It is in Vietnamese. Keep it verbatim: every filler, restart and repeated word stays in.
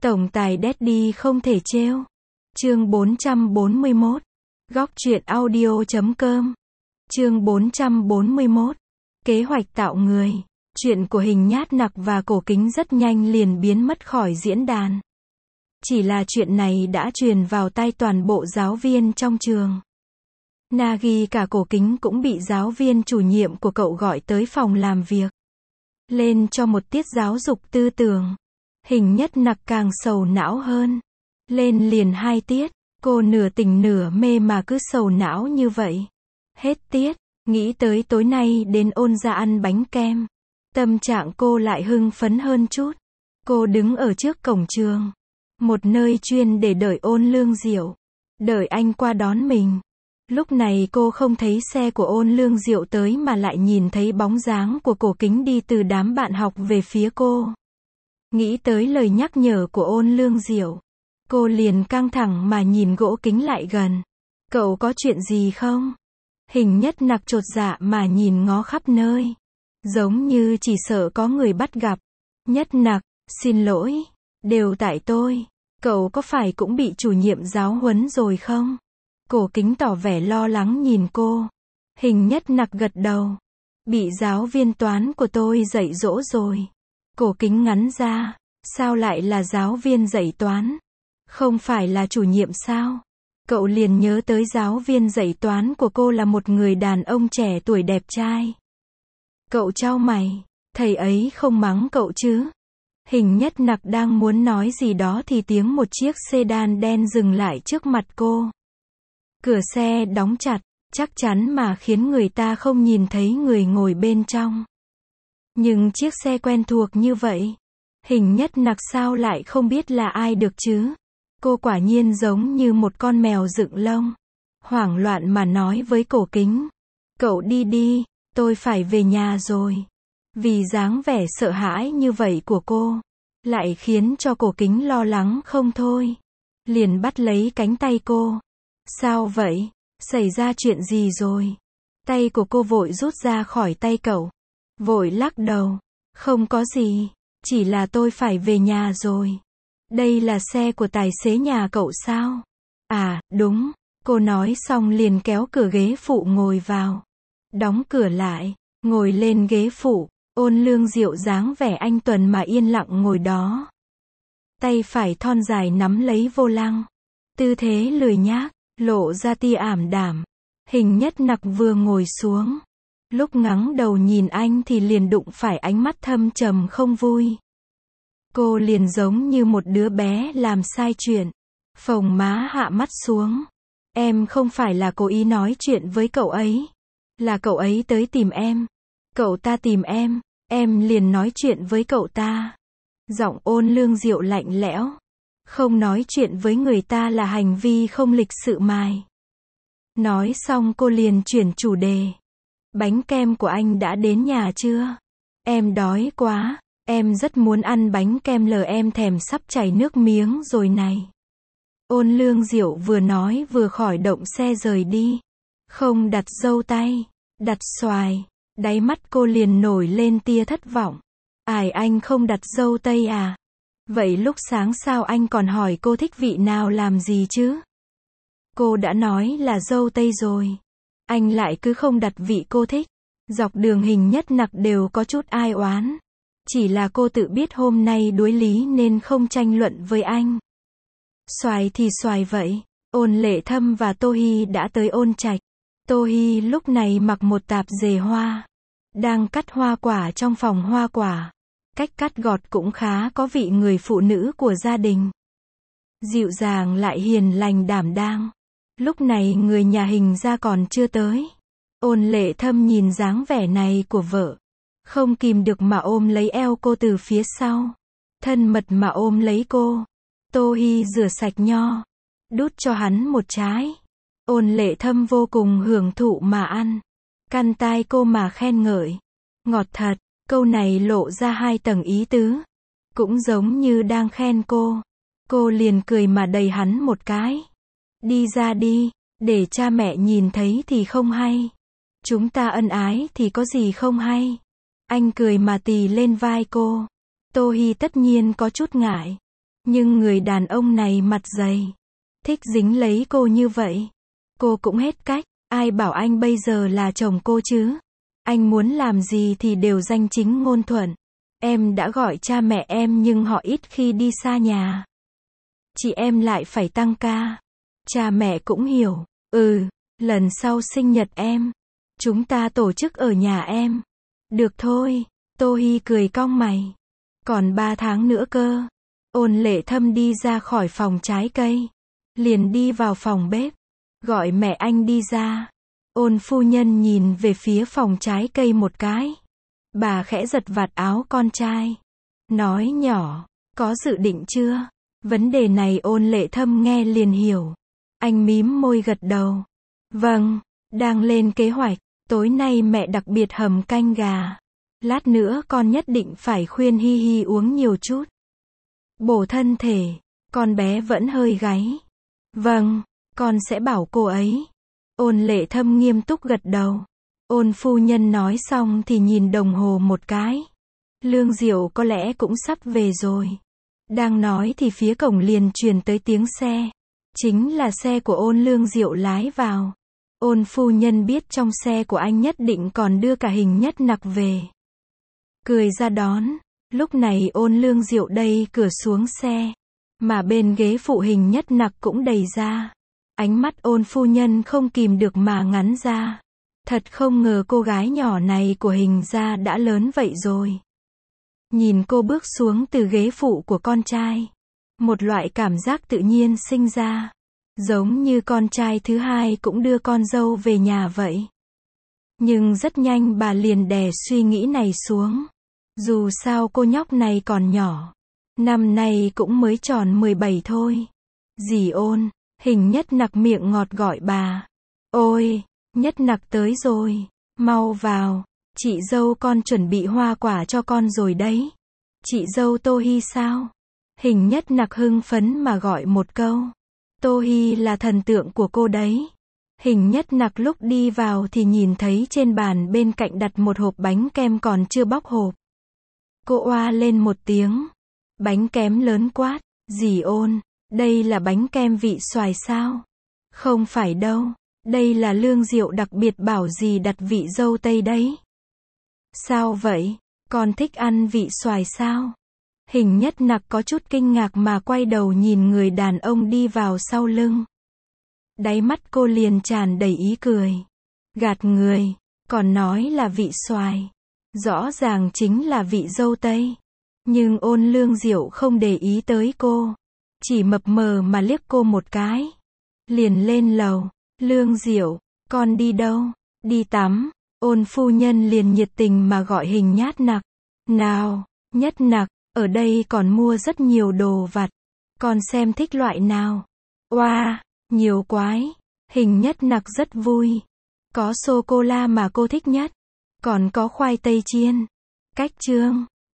Tổng tài Daddy không thể trêu. Chương bốn trăm bốn mươi mốt. Góc truyện audio chấm com. Chương bốn trăm bốn mươi mốt. Kế hoạch tạo người. Chuyện của Hình Nhát Nặc và Cổ Kính rất nhanh liền biến mất khỏi diễn đàn. Chỉ là chuyện này đã truyền vào tai toàn bộ giáo viên trong trường. Nagi cả Cổ Kính cũng bị giáo viên chủ nhiệm của cậu gọi tới phòng làm việc. Lên cho một tiết giáo dục tư tưởng. Hình Nhất Nặc càng sầu não hơn. Lên liền hai tiết, cô nửa tỉnh nửa mê mà cứ sầu não như vậy. Hết tiết, nghĩ tới tối nay đến ôn ra ăn bánh kem. Tâm trạng cô lại hưng phấn hơn chút. Cô đứng ở trước cổng trường. Một nơi chuyên để đợi Ôn Lương Diệu. Đợi anh qua đón mình. Lúc này cô không thấy xe của Ôn Lương Diệu tới mà lại nhìn thấy bóng dáng của Cổ Kính đi từ đám bạn học về phía cô. Nghĩ tới lời nhắc nhở của Ôn Lương Diệu. Cô liền căng thẳng mà nhìn Gỗ Kính lại gần. Cậu có chuyện gì không? Hình Nhất Nặc chột dạ mà nhìn ngó khắp nơi. Giống như chỉ sợ có người bắt gặp. Nhất Nặc, xin lỗi. Đều tại tôi. Cậu có phải cũng bị chủ nhiệm giáo huấn rồi không? Cổ Kính tỏ vẻ lo lắng nhìn cô. Hình Nhất Nặc gật đầu. Bị giáo viên toán của tôi dạy dỗ rồi. Cổ Kính ngắn ra. Sao lại là giáo viên dạy toán? Không phải là chủ nhiệm sao? Cậu liền nhớ tới giáo viên dạy toán của cô là một người đàn ông trẻ tuổi đẹp trai. Cậu chau mày. Thầy ấy không mắng cậu chứ? Hình Nhất Nặc đang muốn nói gì đó thì tiếng một chiếc sedan đen dừng lại trước mặt cô. Cửa xe đóng chặt, chắc chắn mà khiến người ta không nhìn thấy người ngồi bên trong. Nhưng chiếc xe quen thuộc như vậy. Hình Nhất Nặc sao lại không biết là ai được chứ? Cô quả nhiên giống như một con mèo dựng lông. Hoảng loạn mà nói với Cổ Kính. Cậu đi đi, tôi phải về nhà rồi. Vì dáng vẻ sợ hãi như vậy của cô, lại khiến cho Cổ Kính lo lắng không thôi. Liền bắt lấy cánh tay cô. Sao vậy? Xảy ra chuyện gì rồi? Tay của cô vội rút ra khỏi tay cậu. Vội lắc đầu. Không có gì, chỉ là tôi phải về nhà rồi. Đây là xe của tài xế nhà cậu sao? À, đúng. Cô nói xong liền kéo cửa ghế phụ ngồi vào. Đóng cửa lại, ngồi lên ghế phụ. Ôn Lương Diệu dáng vẻ anh tuần mà yên lặng ngồi đó. Tay phải thon dài nắm lấy vô lăng. Tư thế lười nhác, lộ ra tia ảm đạm. Hình Nhất Nặc vừa ngồi xuống. Lúc ngẩng đầu nhìn anh thì liền đụng phải ánh mắt thâm trầm không vui. Cô liền giống như một đứa bé làm sai chuyện. Phồng má hạ mắt xuống. Em không phải là cố ý nói chuyện với cậu ấy. Là cậu ấy tới tìm em. Cậu ta tìm em, em liền nói chuyện với cậu ta. Giọng Ôn Lương Diệu lạnh lẽo. Không nói chuyện với người ta là hành vi không lịch sự mài. Nói xong cô liền chuyển chủ đề. Bánh kem của anh đã đến nhà chưa? Em đói quá, em rất muốn ăn bánh kem lờ em thèm sắp chảy nước miếng rồi này. Ôn Lương Diệu vừa nói vừa khỏi động xe rời đi. Không đặt dâu tay, đặt xoài. Đáy mắt cô liền nổi lên tia thất vọng. Ai anh không đặt dâu tây à? Vậy lúc sáng sao anh còn hỏi cô thích vị nào làm gì chứ? Cô đã nói là dâu tây rồi. Anh lại cứ không đặt vị cô thích. Dọc đường Hình Nhất Nặc đều có chút ai oán. Chỉ là cô tự biết hôm nay đuối lý nên không tranh luận với anh. Xoài thì xoài vậy. Ôn Lệ Thâm và Tô Hi đã tới Ôn Trạch. Tô Hi lúc này mặc một tạp dề hoa. Đang cắt hoa quả trong phòng hoa quả. Cách cắt gọt cũng khá có vị người phụ nữ của gia đình. Dịu dàng lại hiền lành đảm đang. Lúc này người nhà Hình ra còn chưa tới. Ôn Lệ Thâm nhìn dáng vẻ này của vợ. Không kìm được mà ôm lấy eo cô từ phía sau. Thân mật mà ôm lấy cô. Tô Hi rửa sạch nho. Đút cho hắn một trái. Ôn Lệ Thâm vô cùng hưởng thụ mà ăn. Căn tai cô mà khen ngợi. Ngọt thật, câu này lộ ra hai tầng ý tứ. Cũng giống như đang khen cô. Cô liền cười mà đẩy hắn một cái. Đi ra đi, để cha mẹ nhìn thấy thì không hay. Chúng ta ân ái thì có gì không hay. Anh cười mà tì lên vai cô. Tô Hi tất nhiên có chút ngại. Nhưng người đàn ông này mặt dày. Thích dính lấy cô như vậy. Cô cũng hết cách. Ai bảo anh bây giờ là chồng cô chứ? Anh muốn làm gì thì đều danh chính ngôn thuận. Em đã gọi cha mẹ em nhưng họ ít khi đi xa nhà. Chị em lại phải tăng ca. Cha mẹ cũng hiểu. Ừ, lần sau sinh nhật em, chúng ta tổ chức ở nhà em. Được thôi. Tô Hi cười cong mày. Còn ba tháng nữa cơ. Ôn Lệ Thâm đi ra khỏi phòng trái cây. Liền đi vào phòng bếp. Gọi mẹ anh đi ra. Ôn phu nhân nhìn về phía phòng trái cây một cái. Bà khẽ giật vạt áo con trai. Nói nhỏ, có dự định chưa? Vấn đề này Ôn Lệ Thâm nghe liền hiểu. Anh mím môi gật đầu. Vâng, đang lên kế hoạch. Tối nay mẹ đặc biệt hầm canh gà. Lát nữa con nhất định phải khuyên Hi Hi uống nhiều chút. Bổ thân thể. Con bé vẫn hơi gáy. Vâng, con sẽ bảo cô ấy. Ôn Lệ Thâm nghiêm túc gật đầu. Ôn phu nhân nói xong thì nhìn đồng hồ một cái. Lương Diệu có lẽ cũng sắp về rồi. Đang nói thì phía cổng liền truyền tới tiếng xe. Chính là xe của Ôn Lương Diệu lái vào. Ôn phu nhân biết trong xe của anh nhất định còn đưa cả Hình Nhất Nặc về. Cười ra đón. Lúc này Ôn Lương Diệu đẩy cửa xuống xe. Mà bên ghế phụ Hình Nhất Nặc cũng đẩy ra. Ánh mắt Ôn phu nhân không kìm được mà ngắn ra. Thật không ngờ cô gái nhỏ này của Hình gia đã lớn vậy rồi. Nhìn cô bước xuống từ ghế phụ của con trai. Một loại cảm giác tự nhiên sinh ra. Giống như con trai thứ hai cũng đưa con dâu về nhà vậy. Nhưng rất nhanh bà liền đè suy nghĩ này xuống. Dù sao cô nhóc này còn nhỏ. Năm nay cũng mới tròn mười bảy thôi. Dì Ôn, Hình Nhất Nặc miệng ngọt gọi bà. Ôi, Nhất Nặc tới rồi. Mau vào. Chị dâu con chuẩn bị hoa quả cho con rồi đấy. Chị dâu Tô Hi sao? Hình Nhất Nặc hưng phấn mà gọi một câu. Tô Hi là thần tượng của cô đấy. Hình Nhất Nặc lúc đi vào thì nhìn thấy trên bàn bên cạnh đặt một hộp bánh kem còn chưa bóc hộp. Cô oa lên một tiếng. Bánh kem lớn quát. Dì Ôn, đây là bánh kem vị xoài sao? Không phải đâu. Đây là Lương Diệu đặc biệt bảo dì đặt vị dâu tây đấy. Sao vậy? Con thích ăn vị xoài sao? Hình Nhất Nặc có chút kinh ngạc mà quay đầu nhìn người đàn ông đi vào sau lưng. Đáy mắt cô liền tràn đầy ý cười. Gạt người, còn nói là vị xoài. Rõ ràng chính là vị dâu tây. Nhưng Ôn Lương Diệu không để ý tới cô. Chỉ mập mờ mà liếc cô một cái. Liền lên lầu. Lương Diệu, con đi đâu? Đi tắm. Ôn phu nhân liền nhiệt tình mà gọi Hình Nhất Nặc. Nào, Nhất Nặc, ở đây còn mua rất nhiều đồ vặt. Con xem thích loại nào? Oa, wow, nhiều quái. Hình Nhất Nặc rất vui. Có sô-cô-la mà cô thích nhất. Còn có khoai tây chiên. Cách chương.